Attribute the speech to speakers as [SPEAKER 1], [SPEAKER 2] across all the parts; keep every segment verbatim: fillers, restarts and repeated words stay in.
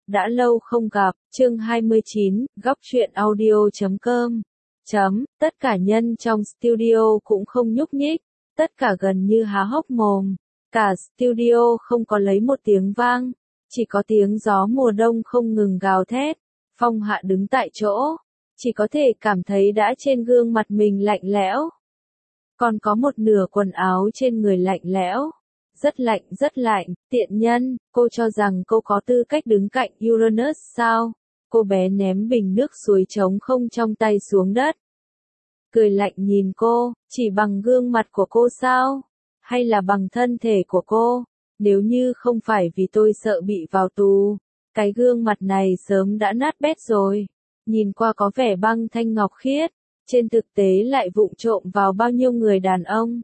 [SPEAKER 1] Đã lâu không gặp, chương hai mươi chín, góc truyện audio chấm com. Chấm, tất cả nhân trong studio cũng không nhúc nhích, tất cả gần như há hốc mồm. Cả studio không có lấy một tiếng vang, chỉ có tiếng gió mùa đông không ngừng gào thét. Phong Hạ đứng tại chỗ, chỉ có thể cảm thấy đã trên gương mặt mình lạnh lẽo. Còn có một nửa quần áo trên người lạnh lẽo. Rất lạnh, rất lạnh, tiện nhân, cô cho rằng cô có tư cách đứng cạnh Uranus sao? Cô bé ném bình nước suối trống không trong tay xuống đất. Cười lạnh nhìn cô, chỉ bằng gương mặt của cô sao? Hay là bằng thân thể của cô? Nếu như không phải vì tôi sợ bị vào tù, cái gương mặt này sớm đã nát bét rồi. Nhìn qua có vẻ băng thanh ngọc khiết, trên thực tế lại vụng trộm vào bao nhiêu người đàn ông.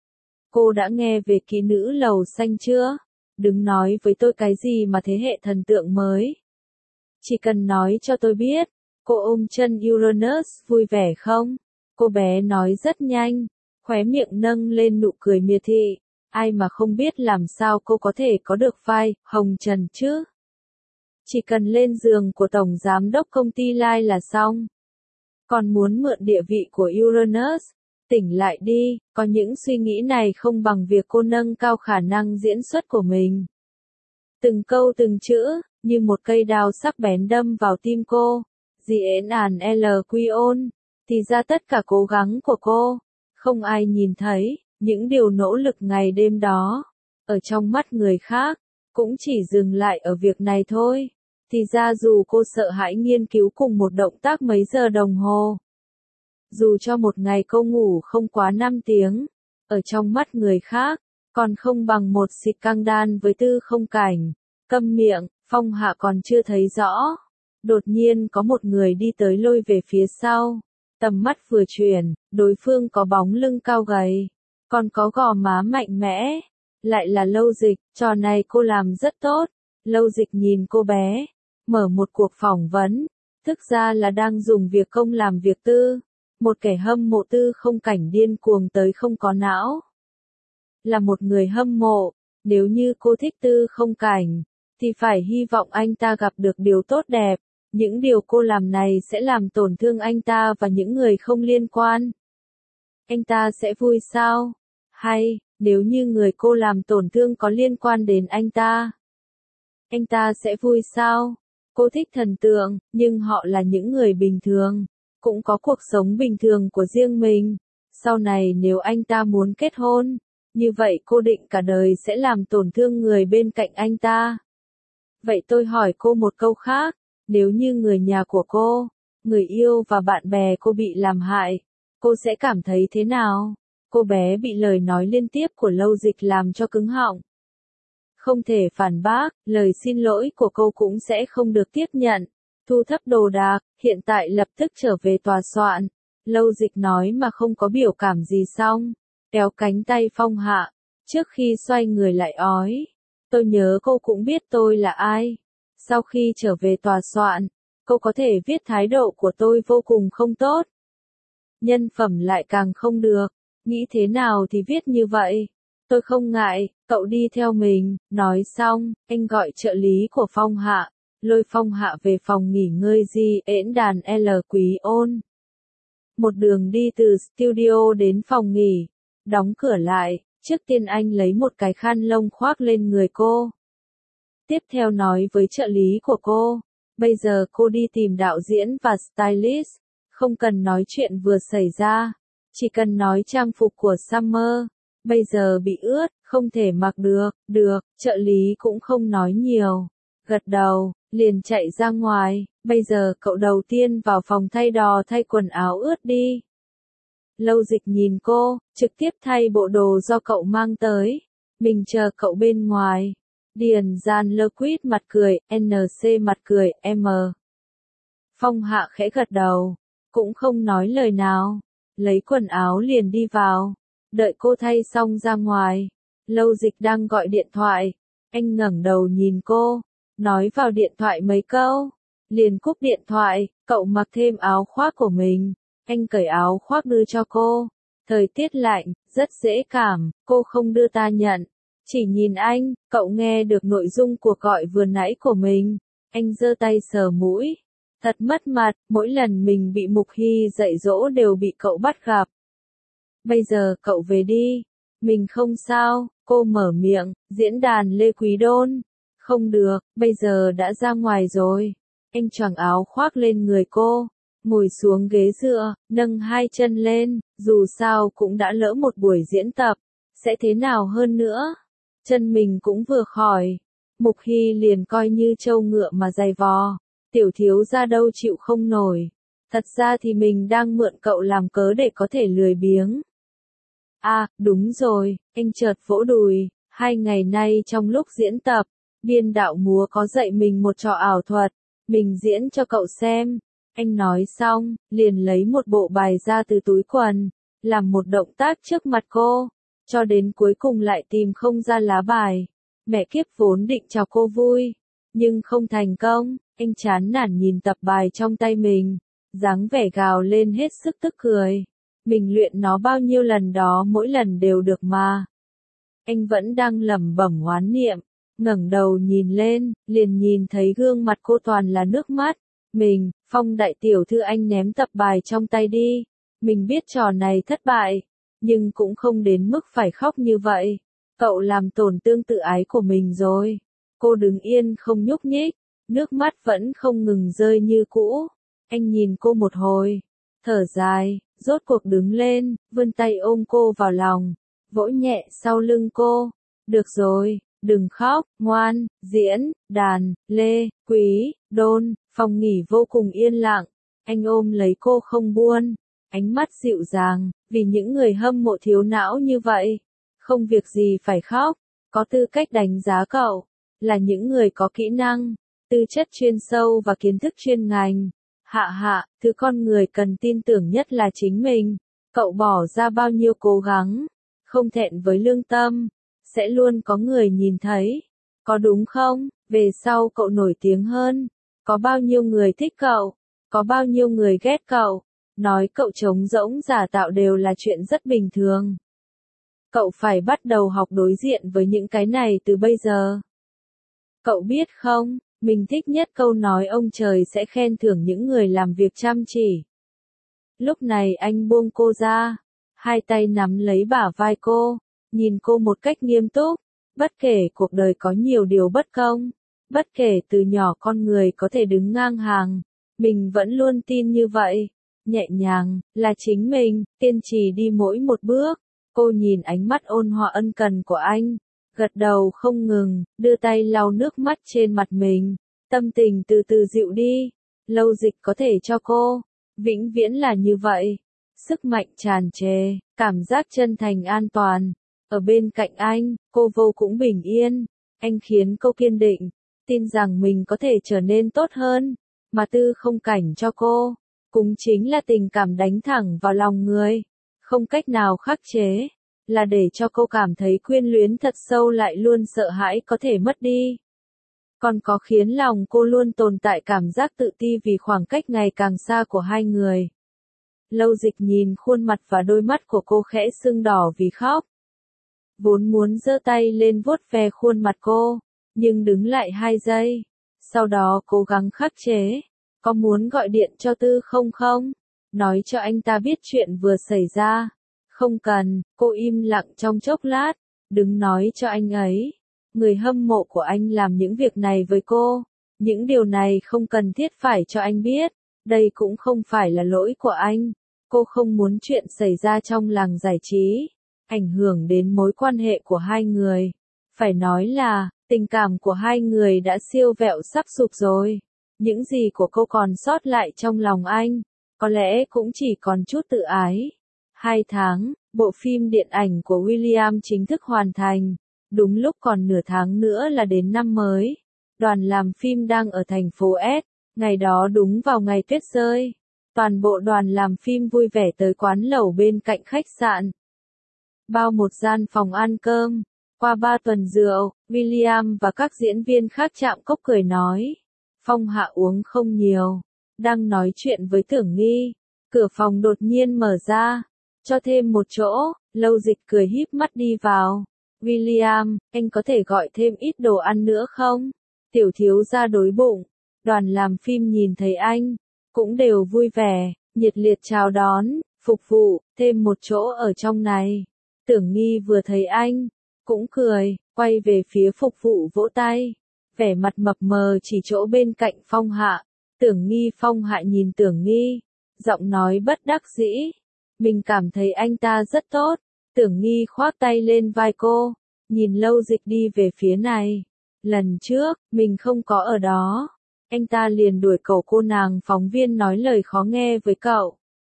[SPEAKER 1] Cô đã nghe về kỹ nữ lầu xanh chưa? Đừng nói với tôi cái gì mà thế hệ thần tượng mới. Chỉ cần nói cho tôi biết, cô ôm chân Uranus vui vẻ không? Cô bé nói rất nhanh, khóe miệng nâng lên nụ cười miệt thị. Ai mà không biết làm sao cô có thể có được vai hồng trần chứ? Chỉ cần lên giường của tổng giám đốc công ty Lai là xong. Còn muốn mượn địa vị của Uranus? Tỉnh lại đi, có những suy nghĩ này không bằng việc cô nâng cao khả năng diễn xuất của mình. Từng câu từng chữ, như một cây đao sắc bén đâm vào tim cô. Diễn ản L Quion, thì ra tất cả cố gắng của cô, không ai nhìn thấy, những điều nỗ lực ngày đêm đó, ở trong mắt người khác, cũng chỉ dừng lại ở việc này thôi. Thì ra dù cô sợ hãi nghiên cứu cùng một động tác mấy giờ đồng hồ, dù cho một ngày cô ngủ không quá năm tiếng, ở trong mắt người khác, còn không bằng một xịt căng đan với Tư Không Cảnh. Câm miệng, Phong Hạ còn chưa thấy rõ. Đột nhiên có một người đi tới lôi về phía sau. Tầm mắt vừa chuyển, đối phương có bóng lưng cao gầy, còn có gò má mạnh mẽ. Lại là Lâu Dịch, trò này cô làm rất tốt. Lâu Dịch nhìn cô bé, mở một cuộc phỏng vấn, thực ra là đang dùng việc công làm việc tư. Một kẻ hâm mộ Tư Không Cảnh điên cuồng tới không có não. Là một người hâm mộ, nếu như cô thích Tư Không Cảnh, thì phải hy vọng anh ta gặp được điều tốt đẹp. Những điều cô làm này sẽ làm tổn thương anh ta và những người không liên quan. Anh ta sẽ vui sao? Hay, nếu như người cô làm tổn thương có liên quan đến anh ta, anh ta sẽ vui sao? Cô thích thần tượng, nhưng họ là những người bình thường, cũng có cuộc sống bình thường của riêng mình. Sau này nếu anh ta muốn kết hôn, như vậy cô định cả đời sẽ làm tổn thương người bên cạnh anh ta. Vậy tôi hỏi cô một câu khác, nếu như người nhà của cô, người yêu và bạn bè cô bị làm hại, cô sẽ cảm thấy thế nào? Cô bé bị lời nói liên tiếp của Lâu Dịch làm cho cứng họng. Không thể phản bác, lời xin lỗi của cô cũng sẽ không được tiếp nhận. Thu thập đồ đạc, hiện tại lập tức trở về tòa soạn. Lâu Dịch nói mà không có biểu cảm gì xong, kéo cánh tay Phong Hạ, trước khi xoay người lại ói. Tôi nhớ cô cũng biết tôi là ai. Sau khi trở về tòa soạn, cô có thể viết thái độ của tôi vô cùng không tốt. Nhân phẩm lại càng không được, nghĩ thế nào thì viết như vậy. Tôi không ngại, cậu đi theo mình. Nói xong, anh gọi trợ lý của Phong Hạ, lôi Phong Hạ về phòng nghỉ ngơi di ễn đàn L Quý Ôn. Một đường đi từ studio đến phòng nghỉ, đóng cửa lại, trước tiên anh lấy một cái khăn lông khoác lên người cô. Tiếp theo nói với trợ lý của cô, bây giờ cô đi tìm đạo diễn và stylist, không cần nói chuyện vừa xảy ra, chỉ cần nói trang phục của Summer, bây giờ bị ướt, không thể mặc được. Được, trợ lý cũng không nói nhiều, gật đầu, liền chạy ra ngoài. Bây giờ cậu đầu tiên vào phòng thay đồ thay quần áo ướt đi. Lâu Dịch nhìn cô, trực tiếp thay bộ đồ do cậu mang tới. Mình chờ cậu bên ngoài. Điền Gian Lơ Quýt mặt cười, en xê mặt cười, M. Phong Hạ khẽ gật đầu, cũng không nói lời nào. Lấy quần áo liền đi vào. Đợi cô thay xong ra ngoài. Lâu Dịch đang gọi điện thoại. Anh ngẩng đầu nhìn cô, nói vào điện thoại mấy câu. Liền cúp điện thoại, cậu mặc thêm áo khoác của mình. Anh cởi áo khoác đưa cho cô. Thời tiết lạnh, rất dễ cảm, cô không đưa ta nhận. Chỉ nhìn anh, cậu nghe được nội dung cuộc gọi vừa nãy của mình. Anh giơ tay sờ mũi. Thật mất mặt, mỗi lần mình bị Mục Hy dạy dỗ đều bị cậu bắt gặp. Bây giờ cậu về đi. Mình không sao, cô mở miệng, diễn đàn Lê Quý Đôn. Không được, bây giờ đã ra ngoài rồi. Anh choàng áo khoác lên người cô, ngồi xuống ghế dựa, nâng hai chân lên, dù sao cũng đã lỡ một buổi diễn tập, sẽ thế nào hơn nữa. Chân mình cũng vừa khỏi. Mục Hy liền coi như trâu ngựa mà giày vò. Tiểu thiếu gia đâu chịu không nổi. Thật ra thì mình đang mượn cậu làm cớ để có thể lười biếng. À, đúng rồi, anh chợt vỗ đùi, hai ngày nay trong lúc diễn tập, biên đạo múa có dạy mình một trò ảo thuật, mình diễn cho cậu xem. Anh nói xong, liền lấy một bộ bài ra từ túi quần, làm một động tác trước mặt cô, cho đến cuối cùng lại tìm không ra lá bài. Mẹ kiếp vốn định chào cô vui, nhưng không thành công, anh chán nản nhìn tập bài trong tay mình, dáng vẻ gào lên hết sức tức cười. Mình luyện nó bao nhiêu lần đó mỗi lần đều được mà. Anh vẫn đang lẩm bẩm oán niệm, ngẩng đầu nhìn lên, liền nhìn thấy gương mặt cô toàn là nước mắt. Mình, Phong đại tiểu thư anh ném tập bài trong tay đi. Mình biết trò này thất bại, nhưng cũng không đến mức phải khóc như vậy. Cậu làm tổn thương tự ái của mình rồi. Cô đứng yên không nhúc nhích, nước mắt vẫn không ngừng rơi như cũ. Anh nhìn cô một hồi, thở dài, rốt cuộc đứng lên, vươn tay ôm cô vào lòng, vỗ nhẹ sau lưng cô. Được rồi, đừng khóc, ngoan, diễn, đàn, Lê, Quý, Đôn. Phòng nghỉ vô cùng yên lặng, anh ôm lấy cô không buông, ánh mắt dịu dàng, vì những người hâm mộ thiếu não như vậy, không việc gì phải khóc, có tư cách đánh giá cậu, là những người có kỹ năng, tư chất chuyên sâu và kiến thức chuyên ngành. Hạ hạ, thứ con người cần tin tưởng nhất là chính mình, cậu bỏ ra bao nhiêu cố gắng, không thẹn với lương tâm, sẽ luôn có người nhìn thấy, có đúng không? Về sau cậu nổi tiếng hơn. Có bao nhiêu người thích cậu, có bao nhiêu người ghét cậu, nói cậu trống rỗng giả tạo đều là chuyện rất bình thường. Cậu phải bắt đầu học đối diện với những cái này từ bây giờ. Cậu biết không, mình thích nhất câu nói ông trời sẽ khen thưởng những người làm việc chăm chỉ. Lúc này anh buông cô ra, hai tay nắm lấy bả vai cô, nhìn cô một cách nghiêm túc, bất kể cuộc đời có nhiều điều bất công. Bất kể từ nhỏ con người có thể đứng ngang hàng, mình vẫn luôn tin như vậy, nhẹ nhàng, là chính mình, kiên trì đi mỗi một bước. Cô nhìn ánh mắt ôn hòa ân cần của anh, gật đầu không ngừng, đưa tay lau nước mắt trên mặt mình, tâm tình từ từ dịu đi. Lâu Dịch có thể cho cô, vĩnh viễn là như vậy, sức mạnh tràn trề, cảm giác chân thành an toàn. Ở bên cạnh anh, cô vô cùng bình yên, anh khiến cô kiên định. Tin rằng mình có thể trở nên tốt hơn, mà tư không cảnh cho cô, cũng chính là tình cảm đánh thẳng vào lòng người, không cách nào khắc chế, là để cho cô cảm thấy quyến luyến thật sâu lại luôn sợ hãi có thể mất đi. Còn có khiến lòng cô luôn tồn tại cảm giác tự ti vì khoảng cách ngày càng xa của hai người. Lâu Dịch nhìn khuôn mặt và đôi mắt của cô khẽ sưng đỏ vì khóc. Vốn muốn giơ tay lên vuốt ve khuôn mặt cô, nhưng đứng lại hai giây, sau đó cố gắng khắc chế. Có muốn gọi điện cho Tư không không? Nói cho anh ta biết chuyện vừa xảy ra. Không cần, cô im lặng trong chốc lát, đừng nói cho anh ấy. Người hâm mộ của anh làm những việc này với cô. Những điều này không cần thiết phải cho anh biết. Đây cũng không phải là lỗi của anh. Cô không muốn chuyện xảy ra trong làng giải trí, ảnh hưởng đến mối quan hệ của hai người. Phải nói là, tình cảm của hai người đã siêu vẹo sắp sụp rồi. Những gì của cô còn sót lại trong lòng anh, có lẽ cũng chỉ còn chút tự ái. Hai tháng, bộ phim điện ảnh của William chính thức hoàn thành. Đúng lúc còn nửa tháng nữa là đến năm mới. Đoàn làm phim đang ở thành phố S. Ngày đó đúng vào ngày tuyết rơi. Toàn bộ đoàn làm phim vui vẻ tới quán lẩu bên cạnh khách sạn. Bao một gian phòng ăn cơm. Qua ba tuần rượu, William và các diễn viên khác chạm cốc cười nói. Phong Hạ uống không nhiều. Đang nói chuyện với Tưởng Nghi. Cửa phòng đột nhiên mở ra. Cho thêm một chỗ, Lâu Dịch cười híp mắt đi vào. William, anh có thể gọi thêm ít đồ ăn nữa không? Tiểu thiếu gia đói bụng. Đoàn làm phim nhìn thấy anh, cũng đều vui vẻ, nhiệt liệt chào đón, phục vụ, thêm một chỗ ở trong này. Tưởng Nghi vừa thấy anh, cũng cười, quay về phía phục vụ vỗ tay, vẻ mặt mập mờ chỉ chỗ bên cạnh Phong Hạ. Tưởng Nghi Phong Hạ nhìn Tưởng Nghi, giọng nói bất đắc dĩ, mình cảm thấy anh ta rất tốt. Tưởng Nghi khoác tay lên vai cô, nhìn Lâu Dịch đi về phía này. Lần trước, mình không có ở đó, anh ta liền đuổi cậu cô nàng phóng viên nói lời khó nghe với cậu.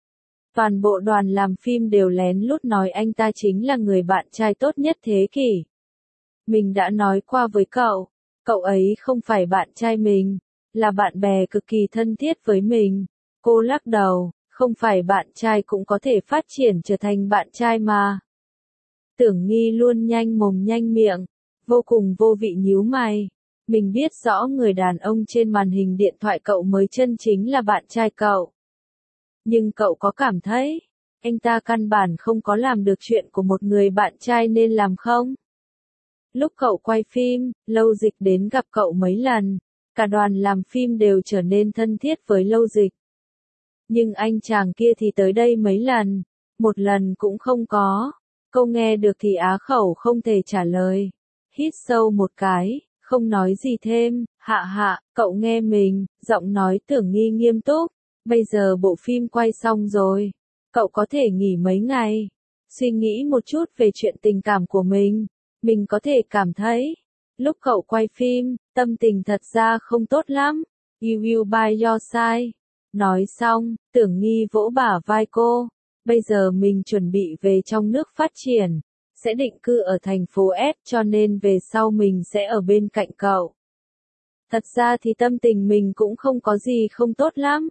[SPEAKER 1] Toàn bộ đoàn làm phim đều lén lút nói anh ta chính là người bạn trai tốt nhất thế kỷ. Mình đã nói qua với cậu, cậu ấy không phải bạn trai mình, là bạn bè cực kỳ thân thiết với mình. Cô lắc đầu, không phải bạn trai cũng có thể phát triển trở thành bạn trai mà. Tưởng Nghi luôn nhanh mồm nhanh miệng, vô cùng vô vị nhíu mày. Mình biết rõ người đàn ông trên màn hình điện thoại cậu mới chân chính là bạn trai cậu. Nhưng cậu có cảm thấy, anh ta căn bản không có làm được chuyện của một người bạn trai nên làm không? Lúc cậu quay phim, Lâu Dịch đến gặp cậu mấy lần, cả đoàn làm phim đều trở nên thân thiết với Lâu Dịch. Nhưng anh chàng kia thì tới đây mấy lần, một lần cũng không có. Câu nghe được thì á khẩu không thể trả lời. Hít sâu một cái, không nói gì thêm. Hạ hạ, cậu nghe mình, giọng nói Tưởng Nghi nghiêm túc. Bây giờ bộ phim quay xong rồi, cậu có thể nghỉ mấy ngày, suy nghĩ một chút về chuyện tình cảm của mình. Mình có thể cảm thấy, lúc cậu quay phim, tâm tình thật ra không tốt lắm. You will by your side. Nói xong, Tưởng Nghi vỗ bả vai cô. Bây giờ mình chuẩn bị về trong nước phát triển, sẽ định cư ở thành phố S cho nên về sau mình sẽ ở bên cạnh cậu. Thật ra thì tâm tình mình cũng không có gì không tốt lắm.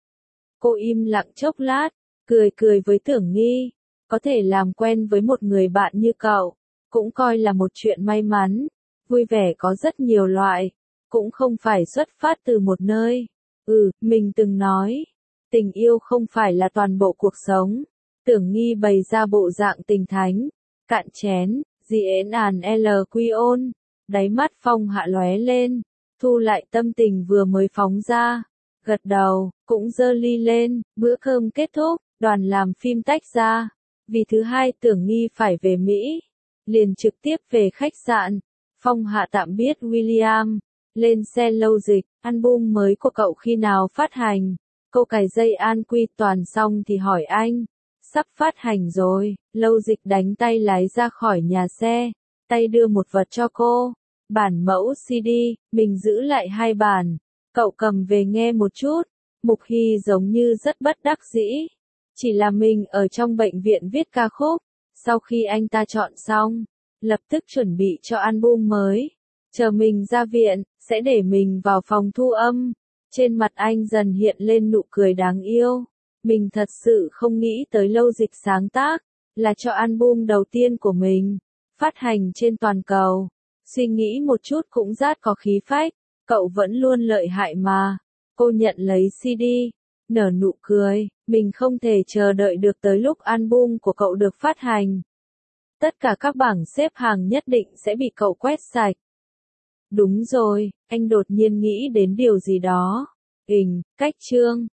[SPEAKER 1] Cô im lặng chốc lát, cười cười với Tưởng Nghi. Có thể làm quen với một người bạn như cậu, cũng coi là một chuyện may mắn. Vui vẻ có rất nhiều loại, cũng không phải xuất phát từ một nơi. Ừ, mình từng nói, tình yêu không phải là toàn bộ cuộc sống. Tưởng Nghi bày ra bộ dạng tình thánh, cạn chén, diễn àn L quy ôn, đáy mắt Phong Hạ lóe lên, thu lại tâm tình vừa mới phóng ra, gật đầu, cũng giơ ly lên. Bữa cơm kết thúc, đoàn làm phim tách ra, vì thứ hai Tưởng Nghi phải về Mỹ, liền trực tiếp về khách sạn. Phong Hạ tạm biệt William, lên xe Lâu Dịch. Album mới của cậu khi nào phát hành? Cô cài dây an quy toàn xong thì hỏi anh. Sắp phát hành rồi. Lâu Dịch đánh tay lái ra khỏi nhà xe, tay đưa một vật cho cô. Bản mẫu xê đê, mình giữ lại hai bản. Cậu cầm về nghe một chút. Mục Hy giống như rất bất đắc dĩ. Chỉ là mình ở trong bệnh viện viết ca khúc. Sau khi anh ta chọn xong, lập tức chuẩn bị cho album mới. Chờ mình ra viện, sẽ để mình vào phòng thu âm. Trên mặt anh dần hiện lên nụ cười đáng yêu. Mình thật sự không nghĩ tới Lâu Dịch sáng tác, là cho album đầu tiên của mình, phát hành trên toàn cầu. Suy nghĩ một chút cũng rát có khí phách, cậu vẫn luôn lợi hại mà. Cô nhận lấy xê đê, nở nụ cười, mình không thể chờ đợi được tới lúc album của cậu được phát hành. Tất cả các bảng xếp hàng nhất định sẽ bị cậu quét sạch. Đúng rồi, anh đột nhiên nghĩ đến điều gì đó. Ình, cách chương.